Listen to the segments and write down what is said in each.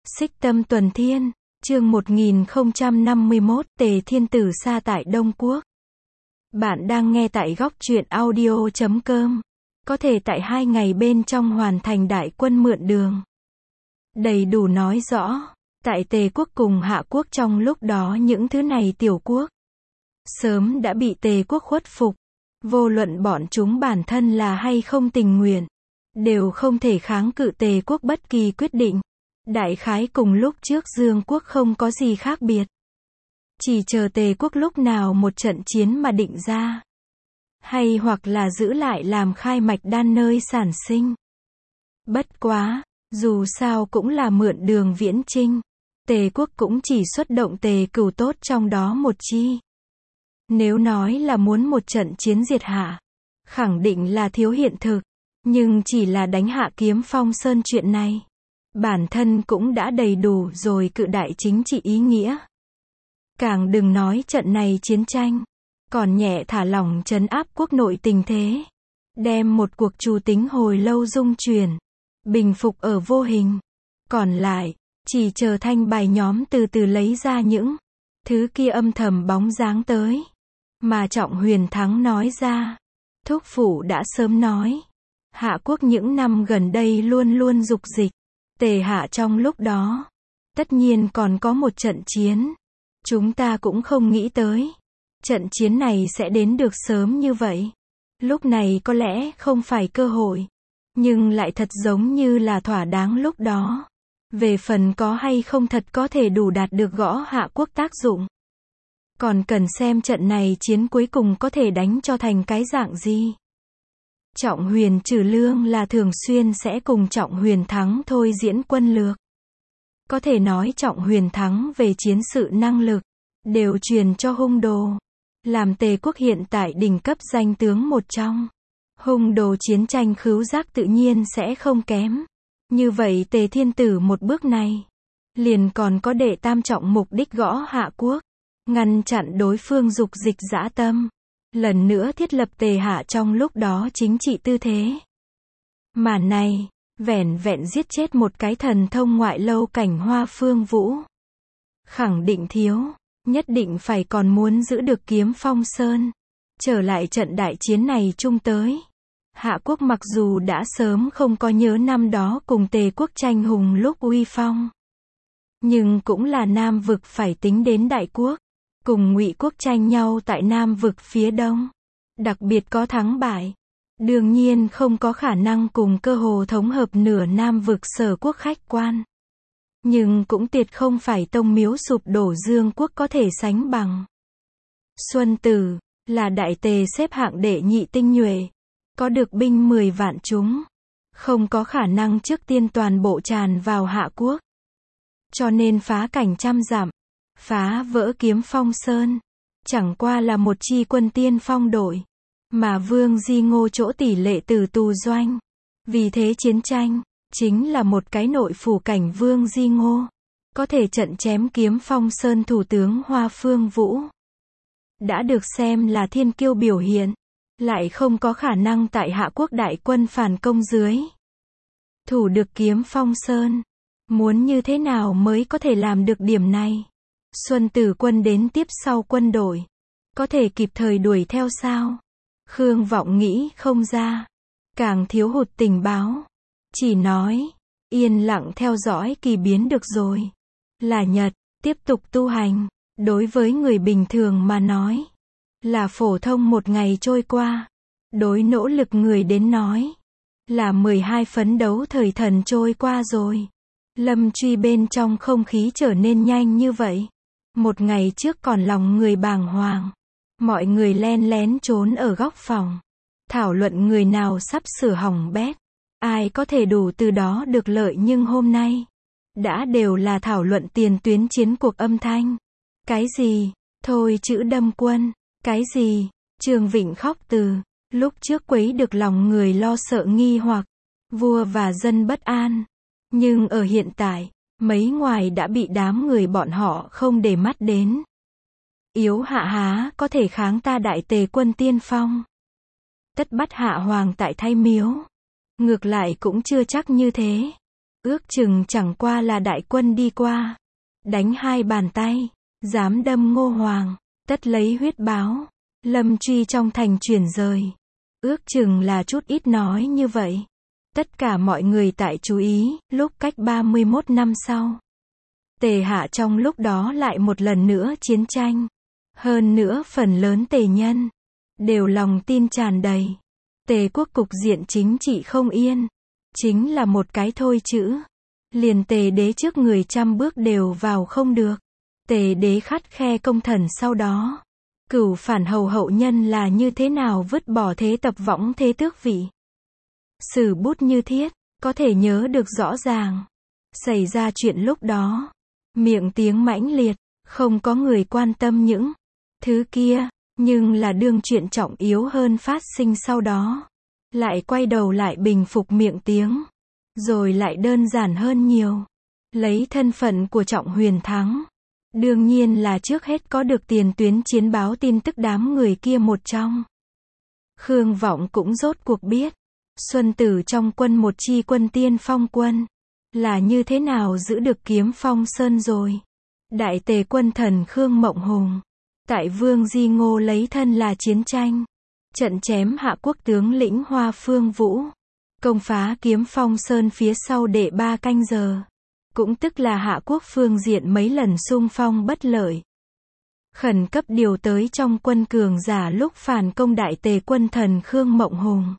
Xích Tâm Tuần Thiên, chương 1051, Tề Thiên Tử sa tại Đông Quốc. Bạn đang nghe tại góc truyện audio.com. Có thể tại 2 ngày bên trong hoàn thành đại quân mượn đường. Đầy đủ nói rõ, tại Tề Quốc cùng Hạ Quốc trong lúc đó những thứ này tiểu quốc sớm đã bị Tề Quốc khuất phục. Vô luận bọn chúng bản thân là hay không tình nguyện, đều không thể kháng cự Tề Quốc bất kỳ quyết định. Đại khái cùng lúc trước Dương Quốc không có gì khác biệt. Chỉ chờ Tề Quốc lúc nào một trận chiến mà định ra. Hay hoặc là giữ lại làm khai mạch đan nơi sản sinh. Bất quá, dù sao cũng là mượn đường viễn chinh. Tề Quốc cũng chỉ xuất động Tề Cửu tốt trong đó một chi. Nếu nói là muốn một trận chiến diệt Hạ, khẳng định là thiếu hiện thực. Nhưng chỉ là đánh hạ Kiếm Phong Sơn chuyện này, bản thân cũng đã đầy đủ rồi cự đại chính trị ý nghĩa. Càng đừng nói trận này chiến tranh, còn nhẹ thả lỏng trấn áp quốc nội tình thế. Đem một cuộc trù tính hồi lâu dung chuyển, bình phục ở vô hình. Còn lại, chỉ chờ thanh bài nhóm từ từ lấy ra những thứ kia âm thầm bóng dáng tới. Mà Trọng Huyền Thắng nói ra, thúc phụ đã sớm nói, Hạ Quốc những năm gần đây luôn luôn dục dịch. Tề Hạ trong lúc đó, tất nhiên còn có một trận chiến. Chúng ta cũng không nghĩ tới, trận chiến này sẽ đến được sớm như vậy. Lúc này có lẽ không phải cơ hội, nhưng lại thật giống như là thỏa đáng lúc đó. Về phần có hay không thật có thể đủ đạt được gõ Hạ Quốc tác dụng. Còn cần xem trận này chiến cuối cùng có thể đánh cho thành cái dạng gì. Trọng Huyền Trừ Lương là thường xuyên sẽ cùng Trọng Huyền Thắng thôi diễn quân lược. Có thể nói Trọng Huyền Thắng về chiến sự năng lực, đều truyền cho Hung Đồ. Làm Tề Quốc hiện tại đỉnh cấp danh tướng một trong. Hung Đồ chiến tranh khứu giác tự nhiên sẽ không kém. Như vậy Tề Thiên Tử một bước này, liền còn có đệ tam trọng mục đích gõ Hạ Quốc. Ngăn chặn đối phương dục dịch dã tâm. Lần nữa thiết lập Tề Hạ trong lúc đó chính trị tư thế. Mà này, vẻn vẹn giết chết một cái thần thông ngoại lâu Cảnh Hoa Phương Vũ. Khẳng định thiếu, nhất định phải còn muốn giữ được Kiếm Phong Sơn. Trở lại trận đại chiến này chung tới. Hạ Quốc mặc dù đã sớm không có nhớ năm đó cùng Tề Quốc tranh hùng lúc uy phong. Nhưng cũng là Nam vực phải tính đến Đại Quốc. Cùng Ngụy Quốc tranh nhau tại Nam vực phía đông. Đặc biệt có thắng bại. Đương nhiên không có khả năng cùng cơ hồ thống hợp nửa Nam vực Sở Quốc khách quan. Nhưng cũng tuyệt không phải tông miếu sụp đổ Dương Quốc có thể sánh bằng. Xuân Tử, là đại Tề xếp hạng đệ nhị tinh nhuệ. Có được binh 10 vạn chúng. Không có khả năng trước tiên toàn bộ tràn vào Hạ Quốc. Cho nên phá cảnh trăm dặm. Phá vỡ Kiếm Phong Sơn, chẳng qua là một chi quân tiên phong đội, mà Vương Di Ngô chỗ tỷ lệ tử tù doanh. Vì thế chiến tranh, chính là một cái nội phủ cảnh Vương Di Ngô, có thể trận chém Kiếm Phong Sơn thủ tướng Hoa Phương Vũ. Đã được xem là thiên kiêu biểu hiện, lại không có khả năng tại Hạ Quốc đại quân phản công dưới. Thủ được Kiếm Phong Sơn, muốn như thế nào mới có thể làm được điểm này? Xuân Tử quân đến tiếp sau quân đội, có thể kịp thời đuổi theo sao? Khương Vọng nghĩ không ra, càng thiếu hụt tình báo. Chỉ nói, yên lặng theo dõi kỳ biến được rồi. Là nhật, tiếp tục tu hành, đối với người bình thường mà nói, là phổ thông một ngày trôi qua. Đối nỗ lực người đến nói, là 12 phấn đấu thời thần trôi qua rồi. Lâm truy bên trong không khí trở nên nhanh như vậy. Một ngày trước còn lòng người bàng hoàng. Mọi người len lén trốn ở góc phòng. Thảo luận người nào sắp sửa hỏng bét. Ai có thể đủ từ đó được lợi, nhưng hôm nay đã đều là thảo luận tiền tuyến chiến cuộc âm thanh. Cái gì? Thôi chữ đâm quân. Cái gì? Trương Vịnh khóc từ. Lúc trước quấy được lòng người lo sợ nghi hoặc. Vua và dân bất an. Nhưng ở hiện tại, mấy ngoài đã bị đám người bọn họ không để mắt đến. Yếu Hạ há có thể kháng ta đại Tề quân tiên phong. Tất bắt Hạ hoàng tại Thay Miếu. Ngược lại cũng chưa chắc như thế. Ước chừng chẳng qua là đại quân đi qua, đánh hai bàn tay, dám đâm Ngô Hoàng, tất lấy huyết báo. Lâm truy trong thành chuyển rời. Ước chừng là chút ít nói như vậy. Tất cả mọi người tại chú ý, lúc cách 31 năm sau. Tề Hạ trong lúc đó lại một lần nữa chiến tranh. Hơn nữa phần lớn tề nhân đều lòng tin tràn đầy. Tề quốc cục diện chính trị không yên. Chính là một cái thôi chữ. Liền tề đế trước người trăm bước đều vào không được. Tề đế khắt khe công thần sau đó. Cửu phản hầu hậu nhân là như thế nào vứt bỏ thế tập võng thế tước vị. Sử bút như thiết, có thể nhớ được rõ ràng. Xảy ra chuyện lúc đó. Miệng tiếng mãnh liệt, không có người quan tâm những thứ kia, nhưng là đương chuyện trọng yếu hơn phát sinh sau đó. Lại quay đầu lại bình phục miệng tiếng. Rồi lại đơn giản hơn nhiều. Lấy thân phận của Trọng Huyền Thắng. Đương nhiên là trước hết có được tiền tuyến chiến báo tin tức đám người kia một trong. Khương Vọng cũng rốt cuộc biết. Xuân Tử trong quân một chi quân tiên phong quân. Là như thế nào giữ được Kiếm Phong Sơn rồi. Đại tề quân thần Khương Mộng Hùng. Tại Vương Di Ngô lấy thân là chiến tranh. Trận chém Hạ quốc tướng lĩnh Hoa Phương Vũ. Công phá Kiếm Phong Sơn phía sau đệ 3 canh giờ. Cũng tức là Hạ quốc phương diện mấy lần xung phong bất lợi. Khẩn cấp điều tới trong quân cường giả lúc phản công đại tề quân thần Khương Mộng Hùng.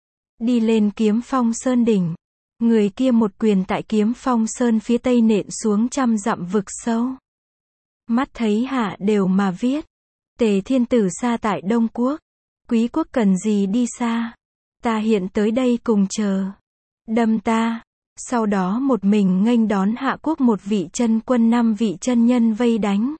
Đi lên Kiếm Phong Sơn đỉnh. Người kia một quyền tại Kiếm Phong Sơn phía tây nện xuống 100 dặm vực sâu. Mắt thấy hạ đều mà viết. Tề thiên tử xa tại Đông Quốc. Quý quốc cần gì đi xa. Ta hiện tới đây cùng chờ. Đâm ta. Sau đó một mình nghênh đón Hạ quốc một vị chân quân 5 vị chân nhân vây đánh.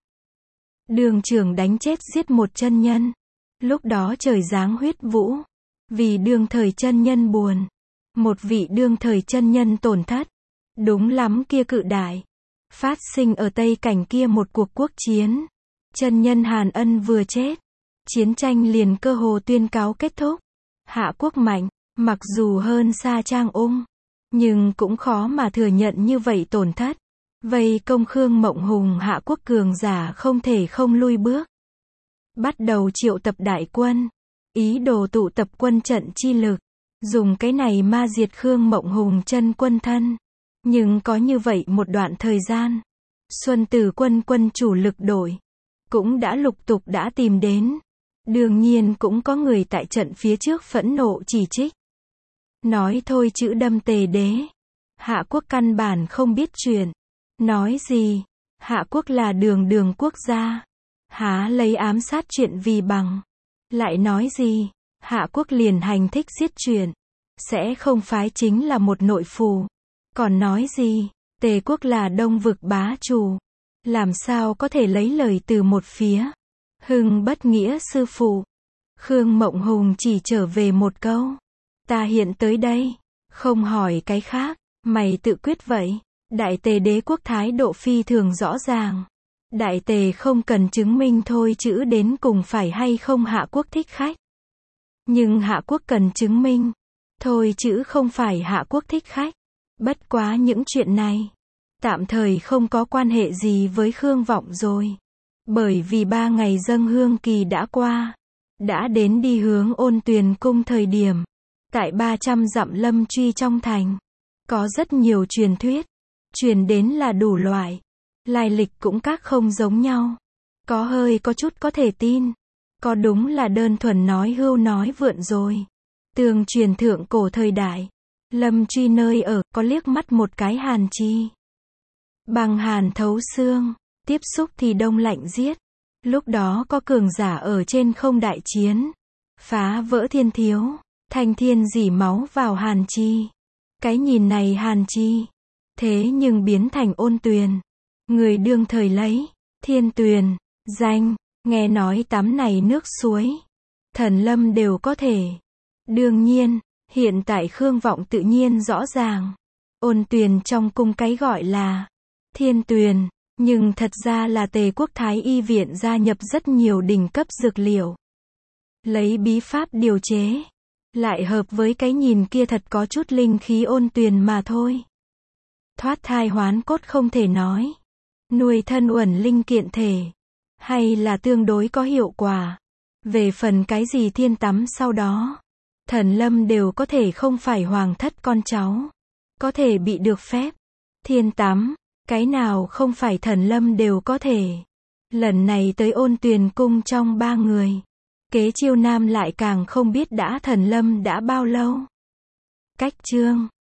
Đường trưởng đánh chết giết một chân nhân. Lúc đó trời giáng huyết vũ. Vì đương thời chân nhân buồn. Một vị đương thời chân nhân tổn thất. Đúng lắm kia cự đại. Phát sinh ở Tây Cảnh kia một cuộc quốc chiến. Chân nhân Hàn Ân vừa chết. Chiến tranh liền cơ hồ tuyên cáo kết thúc. Hạ quốc mạnh, mặc dù hơn xa Trang Ung. Nhưng cũng khó mà thừa nhận như vậy tổn thất. Vây công Khương Mộng Hùng Hạ quốc cường giả không thể không lui bước. Bắt đầu triệu tập đại quân. Ý đồ tụ tập quân trận chi lực. Dùng cái này ma diệt Khương Mộng Hùng chân quân thân. Nhưng có như vậy một đoạn thời gian. Xuân Tử quân chủ lực đổi. Cũng đã lục tục đã tìm đến. Đương nhiên cũng có người tại trận phía trước phẫn nộ chỉ trích. Nói thôi chữ đâm tề đế. Hạ quốc căn bản không biết chuyện. Nói gì? Hạ quốc là đường quốc gia. Há lấy ám sát chuyện vì bằng. Lại nói gì? Hạ quốc liền hành thích giết chuyện. Sẽ không phái chính là một nội phù. Còn nói gì? Tề quốc là Đông vực bá chủ. Làm sao có thể lấy lời từ một phía? Hưng bất nghĩa sư phụ. Khương Mộng Hùng chỉ trở về một câu. Ta hiện tới đây. Không hỏi cái khác. Mày tự quyết vậy. Đại tề đế quốc thái độ phi thường rõ ràng. Đại tề không cần chứng minh thôi chữ đến cùng phải hay không Hạ quốc thích khách. Nhưng Hạ quốc cần chứng minh. Thôi chữ không phải Hạ quốc thích khách. Bất quá những chuyện này. Tạm thời không có quan hệ gì với Khương Vọng rồi. Bởi vì 3 ngày dâng hương kỳ đã qua. Đã đến đi hướng Ôn Tuyền cung thời điểm. Tại 300 dặm Lâm Truy trong thành. Có rất nhiều truyền thuyết. Truyền đến là đủ loại. Lai lịch cũng các không giống nhau. Có hơi có chút có thể tin. Có đúng là đơn thuần nói hưu nói vượn rồi. Tường truyền thượng cổ thời đại. Lâm Truy nơi ở có liếc mắt một cái hàn chi. Bằng hàn thấu xương. Tiếp xúc thì đông lạnh giết. Lúc đó có cường giả ở trên không đại chiến. Phá vỡ thiên thiếu. Thanh thiên dỉ máu vào hàn chi. Cái nhìn này hàn chi. Thế nhưng biến thành Ôn Tuyền. Người đương thời lấy. Thiên Tuyền. Danh. Nghe nói tắm này nước suối. Thần lâm đều có thể. Đương nhiên. Hiện tại Khương Vọng tự nhiên rõ ràng. Ôn Tuyền trong cung cái gọi là Thiên Tuyền. Nhưng thật ra là Tề quốc Thái y viện gia nhập rất nhiều đỉnh cấp dược liệu. Lấy bí pháp điều chế. Lại hợp với cái nhìn kia thật có chút linh khí Ôn Tuyền mà thôi. thoát thai hoán cốt không thể nói. Nuôi thân uẩn linh kiện thể. Hay là tương đối có hiệu quả. Về phần cái gì thiên tắm sau đó. Thần lâm đều có thể không phải hoàng thất con cháu. Có thể bị được phép. Thiên tắm. Cái nào không phải thần lâm đều có thể. Lần này tới Ôn Tuyền cung trong 3 người. Kế Chiêu Nam lại càng không biết đã thần lâm đã bao lâu. Cách chương